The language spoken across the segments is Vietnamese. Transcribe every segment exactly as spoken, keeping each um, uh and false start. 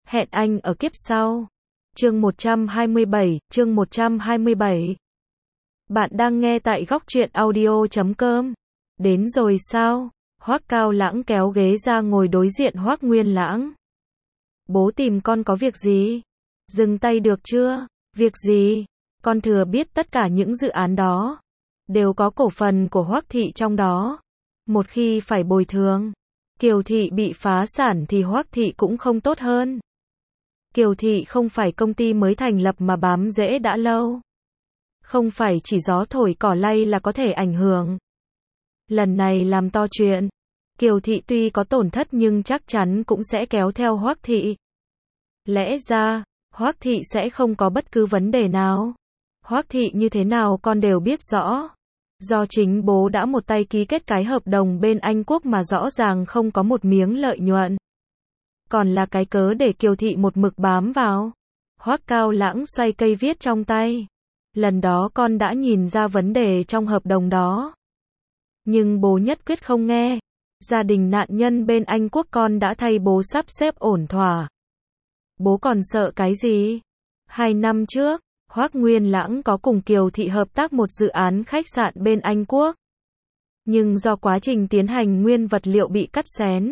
Hẹn anh ở kiếp sau. Chương một trăm hai mươi bảy, chương một trăm hai mươi bảy. Bạn đang nghe tại góc truyện audio chấm com. Đến rồi sao? Hoắc Cao Lãng kéo ghế ra ngồi đối diện Hoắc Nguyên Lãng. Bố tìm con có việc gì? Dừng tay được chưa? Việc gì? Con thừa biết tất cả những dự án đó đều có cổ phần của Hoắc thị trong đó. Một khi phải bồi thường, Kiều thị bị phá sản thì Hoắc thị cũng không tốt hơn. Kiều thị không phải công ty mới thành lập mà bám rễ đã lâu. Không phải chỉ gió thổi cỏ lay là có thể ảnh hưởng. Lần này làm to chuyện, Kiều thị tuy có tổn thất nhưng chắc chắn cũng sẽ kéo theo Hoắc thị. Lẽ ra, Hoắc thị sẽ không có bất cứ vấn đề nào. Hoắc thị như thế nào con đều biết rõ. Do chính bố đã một tay ký kết cái hợp đồng bên Anh Quốc mà rõ ràng không có một miếng lợi nhuận. Còn là cái cớ để Kiều thị một mực bám vào. Hoắc Cao Lãng xoay cây viết trong tay. Lần đó con đã nhìn ra vấn đề trong hợp đồng đó. Nhưng bố nhất quyết không nghe. Gia đình nạn nhân bên Anh Quốc con đã thay bố sắp xếp ổn thỏa. Bố còn sợ cái gì? Hai năm trước, Hoắc Nguyên Lãng có cùng Kiều thị hợp tác một dự án khách sạn bên Anh Quốc. Nhưng do quá trình tiến hành nguyên vật liệu bị cắt xén,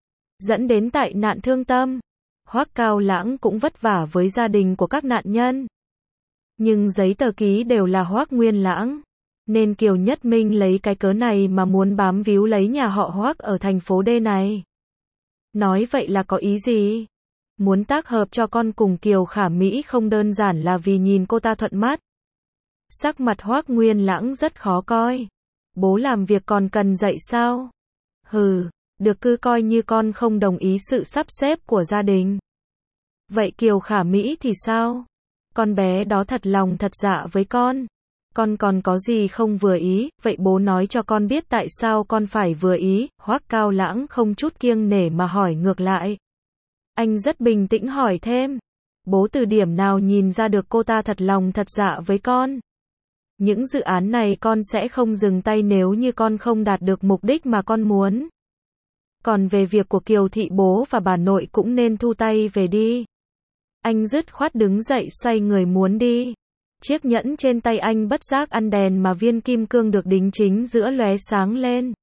dẫn đến tai nạn thương tâm. Hoắc Cao Lãng cũng vất vả với gia đình của các nạn nhân. Nhưng giấy tờ ký đều là Hoắc Nguyên Lãng. Nên Kiều Nhất Minh lấy cái cớ này mà muốn bám víu lấy nhà họ Hoắc ở thành phố D này. Nói vậy là có ý gì? Muốn tác hợp cho con cùng Kiều Khả Mỹ không đơn giản là vì nhìn cô ta thuận mắt. Sắc mặt Hoắc Nguyên Lãng rất khó coi. Bố làm việc còn cần dạy sao? Hừ, được cứ coi như con không đồng ý sự sắp xếp của gia đình. Vậy Kiều Khả Mỹ thì sao? Con bé đó thật lòng thật dạ với con. Con còn có gì không vừa ý, vậy bố nói cho con biết tại sao con phải vừa ý. Hoắc Cao Lãng không chút kiêng nể mà hỏi ngược lại. Anh rất bình tĩnh hỏi thêm. Bố từ điểm nào nhìn ra được cô ta thật lòng thật dạ với con? Những dự án này con sẽ không dừng tay nếu như con không đạt được mục đích mà con muốn. Còn về việc của Kiều thị bố và bà nội cũng nên thu tay về đi. Anh dứt khoát đứng dậy xoay người muốn đi. Chiếc nhẫn trên tay anh bất giác ăn đèn mà viên kim cương được đính chính giữa lóe sáng lên,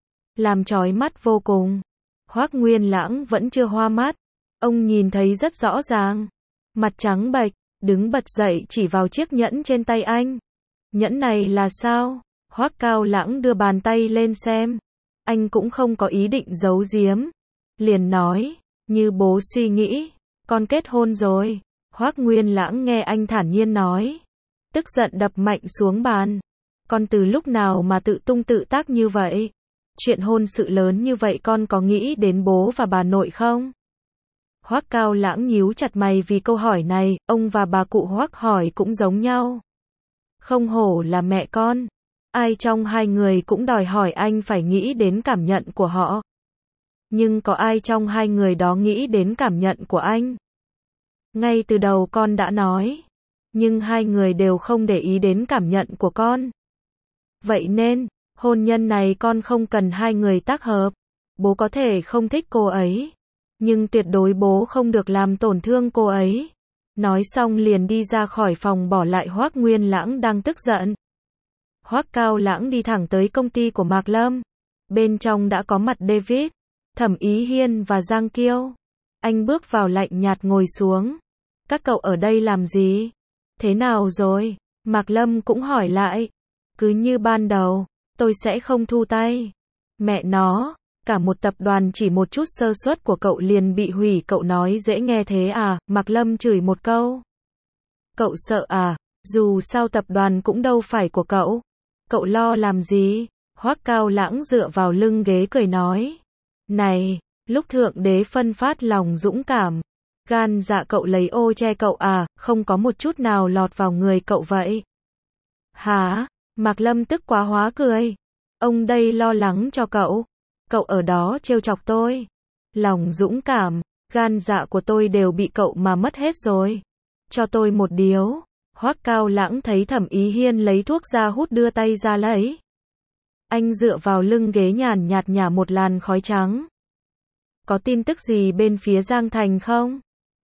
làm chói mắt vô cùng. Hoắc Nguyên Lãng vẫn chưa hoa mắt. Ông nhìn thấy rất rõ ràng. Mặt trắng bệch, đứng bật dậy chỉ vào chiếc nhẫn trên tay anh. Nhẫn này là sao? Hoắc Cao Lãng đưa bàn tay lên xem. Anh cũng không có ý định giấu giếm. Liền nói, như bố suy nghĩ, con kết hôn rồi. Hoắc Nguyên Lãng nghe anh thản nhiên nói, tức giận đập mạnh xuống bàn. Con từ lúc nào mà tự tung tự tác như vậy? Chuyện hôn sự lớn như vậy con có nghĩ đến bố và bà nội không? Hoắc Cao Lãng nhíu chặt mày vì câu hỏi này, ông và bà cụ Hoắc hỏi cũng giống nhau. Không hổ là mẹ con. Ai trong hai người cũng đòi hỏi anh phải nghĩ đến cảm nhận của họ. Nhưng có ai trong hai người đó nghĩ đến cảm nhận của anh? Ngay từ đầu con đã nói. Nhưng hai người đều không để ý đến cảm nhận của con. Vậy nên, hôn nhân này con không cần hai người tác hợp. Bố có thể không thích cô ấy. Nhưng tuyệt đối bố không được làm tổn thương cô ấy. Nói xong liền đi ra khỏi phòng bỏ lại Hoắc Nguyên Lãng đang tức giận. Hoắc Cao Lãng đi thẳng tới công ty của Mạc Lâm. Bên trong đã có mặt David, Thẩm Ý Hiên và Giang Kiêu. Anh bước vào lạnh nhạt ngồi xuống. Các cậu ở đây làm gì? Thế nào rồi? Mạc Lâm cũng hỏi lại. Cứ như ban đầu, tôi sẽ không thu tay. Mẹ nó, cả một tập đoàn chỉ một chút sơ suất của cậu liền bị hủy, cậu nói dễ nghe thế à? Mạc Lâm chửi một câu. Cậu sợ à? Dù sao tập đoàn cũng đâu phải của cậu. Cậu lo làm gì? Hoắc Cao Lãng dựa vào lưng ghế cười nói. Này, lúc thượng đế phân phát lòng dũng cảm, gan dạ cậu lấy ô che cậu à, không có một chút nào lọt vào người cậu vậy. Hả? Mạc Lâm tức quá hóa cười. Ông đây lo lắng cho cậu. Cậu ở đó trêu chọc tôi. Lòng dũng cảm, gan dạ của tôi đều bị cậu mà mất hết rồi. Cho tôi một điếu. Hoắc Cao Lãng thấy Thẩm Ý Hiên lấy thuốc ra hút đưa tay ra lấy. Anh dựa vào lưng ghế nhàn nhạt nhả một làn khói trắng. Có tin tức gì bên phía Giang Thành không?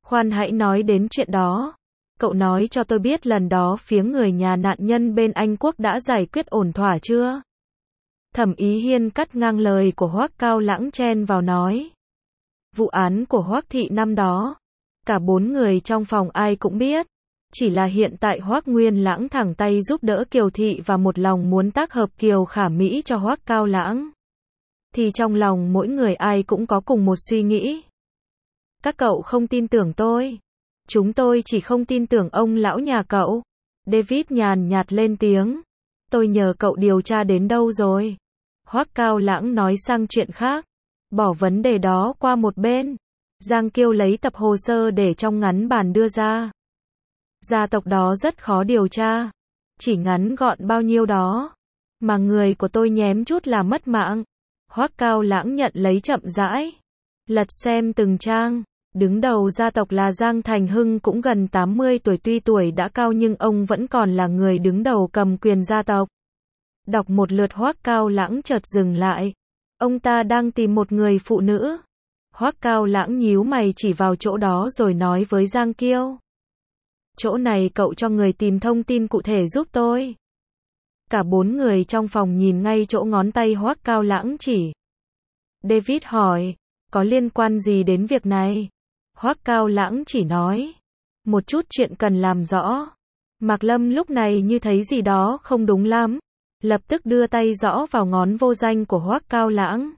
Khoan hãy nói đến chuyện đó. Cậu nói cho tôi biết lần đó phía người nhà nạn nhân bên Anh Quốc đã giải quyết ổn thỏa chưa? Thẩm Ý Hiên cắt ngang lời của Hoắc Cao Lãng chen vào nói. Vụ án của Hoắc thị năm đó, cả bốn người trong phòng ai cũng biết. Chỉ là hiện tại Hoắc Nguyên Lãng thẳng tay giúp đỡ Kiều thị và một lòng muốn tác hợp Kiều Khả Mỹ cho Hoắc Cao Lãng. Thì trong lòng mỗi người ai cũng có cùng một suy nghĩ. Các cậu không tin tưởng tôi. Chúng tôi chỉ không tin tưởng ông lão nhà cậu. David nhàn nhạt lên tiếng. Tôi nhờ cậu điều tra đến đâu rồi? Hoắc Cao Lãng nói sang chuyện khác. Bỏ vấn đề đó qua một bên. Giang Kiêu lấy tập hồ sơ để trong ngắn bàn đưa ra. Gia tộc đó rất khó điều tra. Chỉ ngắn gọn bao nhiêu đó. Mà người của tôi nhém chút là mất mạng. Hoắc Cao Lãng nhận lấy chậm rãi. Lật xem từng trang. Đứng đầu gia tộc là Giang Thành Hưng cũng gần tám mươi tuổi, tuy tuổi đã cao nhưng ông vẫn còn là người đứng đầu cầm quyền gia tộc. Đọc một lượt Hoắc Cao Lãng chợt dừng lại. Ông ta đang tìm một người phụ nữ. Hoắc Cao Lãng nhíu mày chỉ vào chỗ đó rồi nói với Giang Kiêu. Chỗ này cậu cho người tìm thông tin cụ thể giúp tôi. Cả bốn người trong phòng nhìn ngay chỗ ngón tay Hoắc Cao Lãng chỉ. David hỏi, có liên quan gì đến việc này? Hoắc Cao Lãng chỉ nói, một chút chuyện cần làm rõ. Mạc Lâm lúc này như thấy gì đó không đúng lắm, lập tức đưa tay gõ vào ngón vô danh của Hoắc Cao Lãng.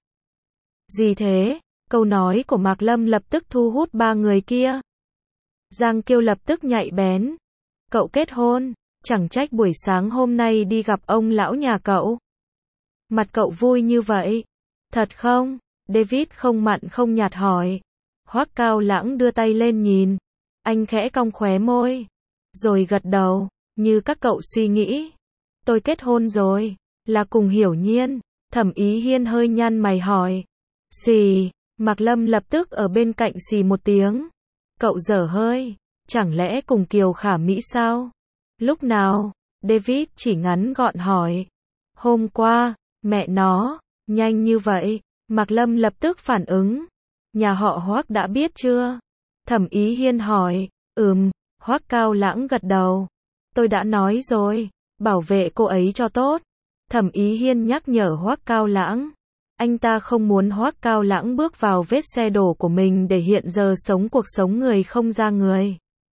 Gì thế? Câu nói của Mạc Lâm lập tức thu hút ba người kia. Giang Kiêu lập tức nhạy bén. Cậu kết hôn, chẳng trách buổi sáng hôm nay đi gặp ông lão nhà cậu. Mặt cậu vui như vậy. Thật không? David không mặn không nhạt hỏi. Hoắc Cao Lãng đưa tay lên nhìn. Anh khẽ cong khóe môi. Rồi gật đầu, như các cậu suy nghĩ. Tôi kết hôn rồi, là cùng Hiểu Nhiên. Thẩm Ý Hiên hơi nhăn mày hỏi. Xì, Mạc Lâm lập tức ở bên cạnh xì một tiếng. Cậu dở hơi, chẳng lẽ cùng Kiều Khả Mỹ sao? Lúc nào? David chỉ ngắn gọn hỏi. Hôm qua, mẹ nó, nhanh như vậy. Mạc Lâm lập tức phản ứng. Nhà họ Hoắc đã biết chưa? Thẩm Ý Hiên hỏi. Ừm, Hoắc Cao Lãng gật đầu. Tôi đã nói rồi, bảo vệ cô ấy cho tốt. Thẩm Ý Hiên nhắc nhở Hoắc Cao Lãng. Anh ta không muốn Hoắc Cao Lãng bước vào vết xe đổ của mình để hiện giờ sống cuộc sống người không ra người.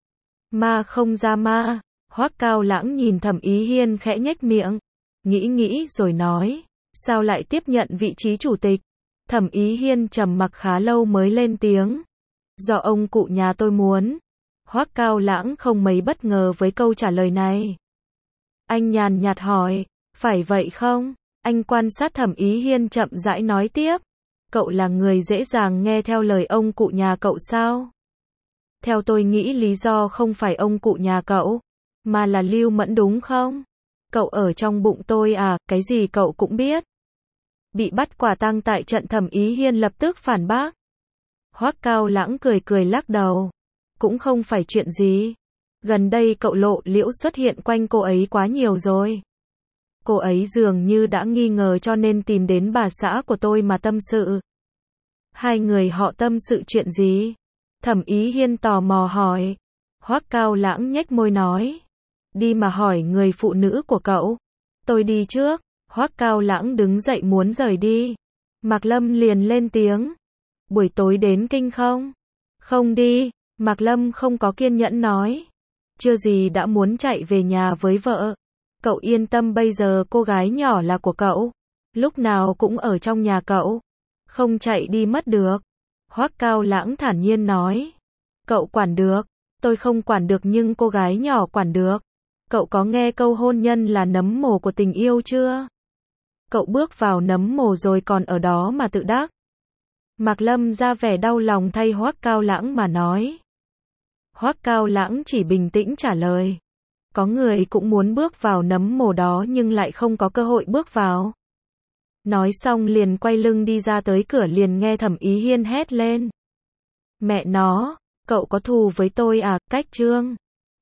Ma không ra ma. Hoắc Cao Lãng nhìn Thẩm Ý Hiên khẽ nhếch miệng. Nghĩ nghĩ rồi nói. Sao lại tiếp nhận vị trí chủ tịch? Thẩm Ý Hiên trầm mặc khá lâu mới lên tiếng. Do ông cụ nhà tôi muốn. Hoắc Cao Lãng không mấy bất ngờ với câu trả lời này. Anh nhàn nhạt hỏi. Phải vậy không? Anh quan sát Thẩm Ý Hiên chậm rãi nói tiếp. Cậu là người dễ dàng nghe theo lời ông cụ nhà cậu sao? Theo tôi nghĩ lý do không phải ông cụ nhà cậu, mà là Lưu Mẫn đúng không? Cậu ở trong bụng tôi à, cái gì cậu cũng biết. Bị bắt quả tang tại trận. Thẩm Ý Hiên lập tức phản bác. Hoắc Cao Lãng cười cười lắc đầu. Cũng không phải chuyện gì. Gần đây cậu lộ liễu xuất hiện quanh cô ấy quá nhiều rồi. Cô ấy dường như đã nghi ngờ cho nên tìm đến bà xã của tôi mà tâm sự. Hai người họ tâm sự chuyện gì? Thẩm Ý Hiên tò mò hỏi. Hoắc Cao Lãng nhếch môi nói. Đi mà hỏi người phụ nữ của cậu. Tôi đi trước. Hoắc Cao Lãng đứng dậy muốn rời đi. Mạc Lâm liền lên tiếng. Buổi tối đến kinh không? Không đi. Mạc Lâm không có kiên nhẫn nói. Chưa gì đã muốn chạy về nhà với vợ. Cậu yên tâm, bây giờ cô gái nhỏ là của cậu. Lúc nào cũng ở trong nhà cậu. Không chạy đi mất được. Hoắc Cao Lãng thản nhiên nói. Cậu quản được. Tôi không quản được nhưng cô gái nhỏ quản được. Cậu có nghe câu hôn nhân là nấm mồ của tình yêu chưa? Cậu bước vào nấm mồ rồi còn ở đó mà tự đắc. Mạc Lâm ra vẻ đau lòng thay Hoắc Cao Lãng mà nói. Hoắc Cao Lãng chỉ bình tĩnh trả lời. Có người cũng muốn bước vào nấm mồ đó nhưng lại không có cơ hội bước vào. Nói xong liền quay lưng đi ra tới cửa liền nghe Thẩm Ý Hiên hét lên. Mẹ nó, cậu có thù với tôi à, cách trương.